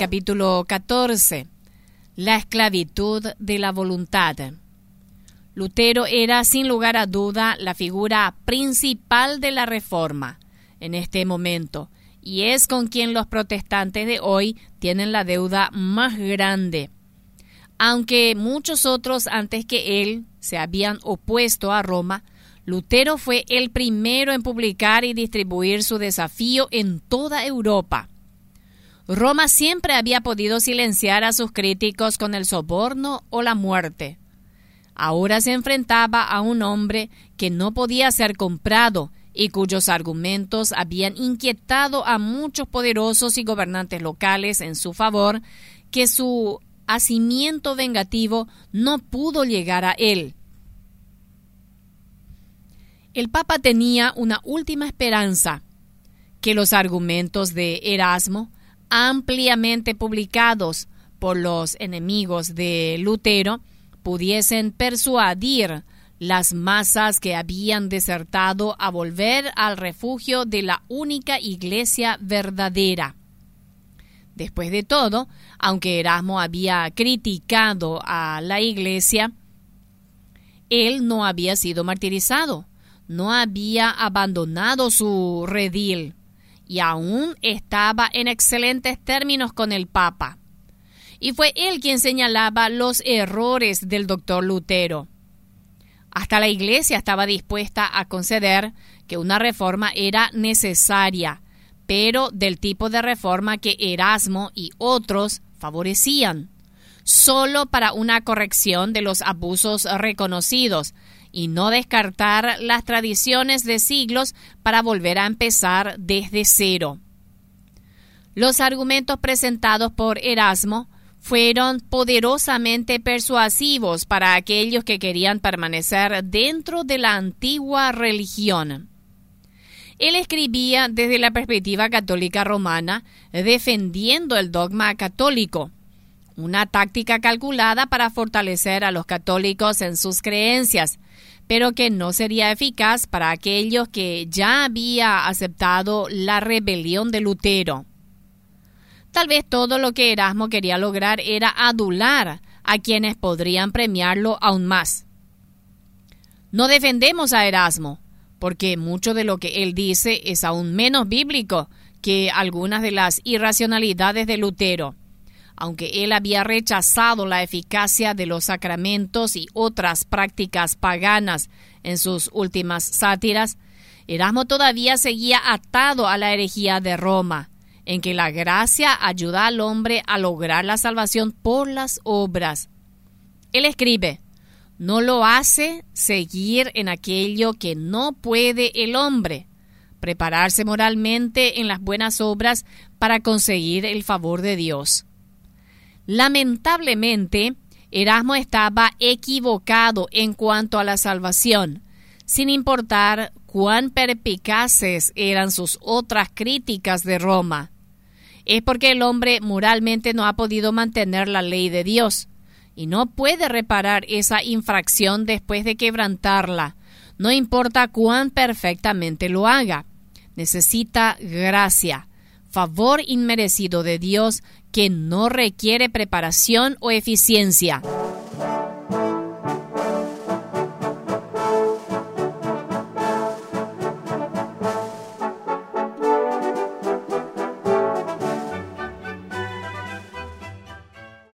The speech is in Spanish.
capítulo 14, la esclavitud de la voluntad. Lutero era, sin lugar a duda, la figura principal de la Reforma en este momento, y es con quien los protestantes de hoy tienen la deuda más grande. Aunque muchos otros antes que él se habían opuesto a Roma, Lutero fue el primero en publicar y distribuir su desafío en toda Europa. Roma siempre había podido silenciar a sus críticos con el soborno o la muerte. Ahora se enfrentaba a un hombre que no podía ser comprado y cuyos argumentos habían inquietado a muchos poderosos y gobernantes locales en su favor, que su hacimiento vengativo no pudo llegar a él. El Papa tenía una última esperanza: que los argumentos de Erasmo, ampliamente publicados por los enemigos de Lutero, pudiesen persuadir las masas que habían desertado a volver al refugio de la única iglesia verdadera. Después de todo, aunque Erasmo había criticado a la iglesia, él no había sido martirizado, no había abandonado su redil y aún estaba en excelentes términos con el Papa. Y fue él quien señalaba los errores del doctor Lutero. Hasta la iglesia estaba dispuesta a conceder que una reforma era necesaria, pero del tipo de reforma que Erasmo y otros favorecían, solo para una corrección de los abusos reconocidos, y no descartar las tradiciones de siglos para volver a empezar desde cero. Los argumentos presentados por Erasmo fueron poderosamente persuasivos para aquellos que querían permanecer dentro de la antigua religión. Él escribía desde la perspectiva católica romana, defendiendo el dogma católico, una táctica calculada para fortalecer a los católicos en sus creencias, pero que no sería eficaz para aquellos que ya había aceptado la rebelión de Lutero. Tal vez todo lo que Erasmo quería lograr era adular a quienes podrían premiarlo aún más. No defendemos a Erasmo, porque mucho de lo que él dice es aún menos bíblico que algunas de las irracionalidades de Lutero. Aunque él había rechazado la eficacia de los sacramentos y otras prácticas paganas en sus últimas sátiras, Erasmo todavía seguía atado a la herejía de Roma, en que la gracia ayuda al hombre a lograr la salvación por las obras. Él escribe: no lo hace seguir en aquello que no puede el hombre, prepararse moralmente en las buenas obras para conseguir el favor de Dios. Lamentablemente, Erasmo estaba equivocado en cuanto a la salvación, sin importar cuán perspicaces eran sus otras críticas de Roma. Es porque el hombre moralmente no ha podido mantener la ley de Dios y no puede reparar esa infracción después de quebrantarla, no importa cuán perfectamente lo haga. Necesita gracia, favor inmerecido de Dios que no requiere preparación o eficiencia.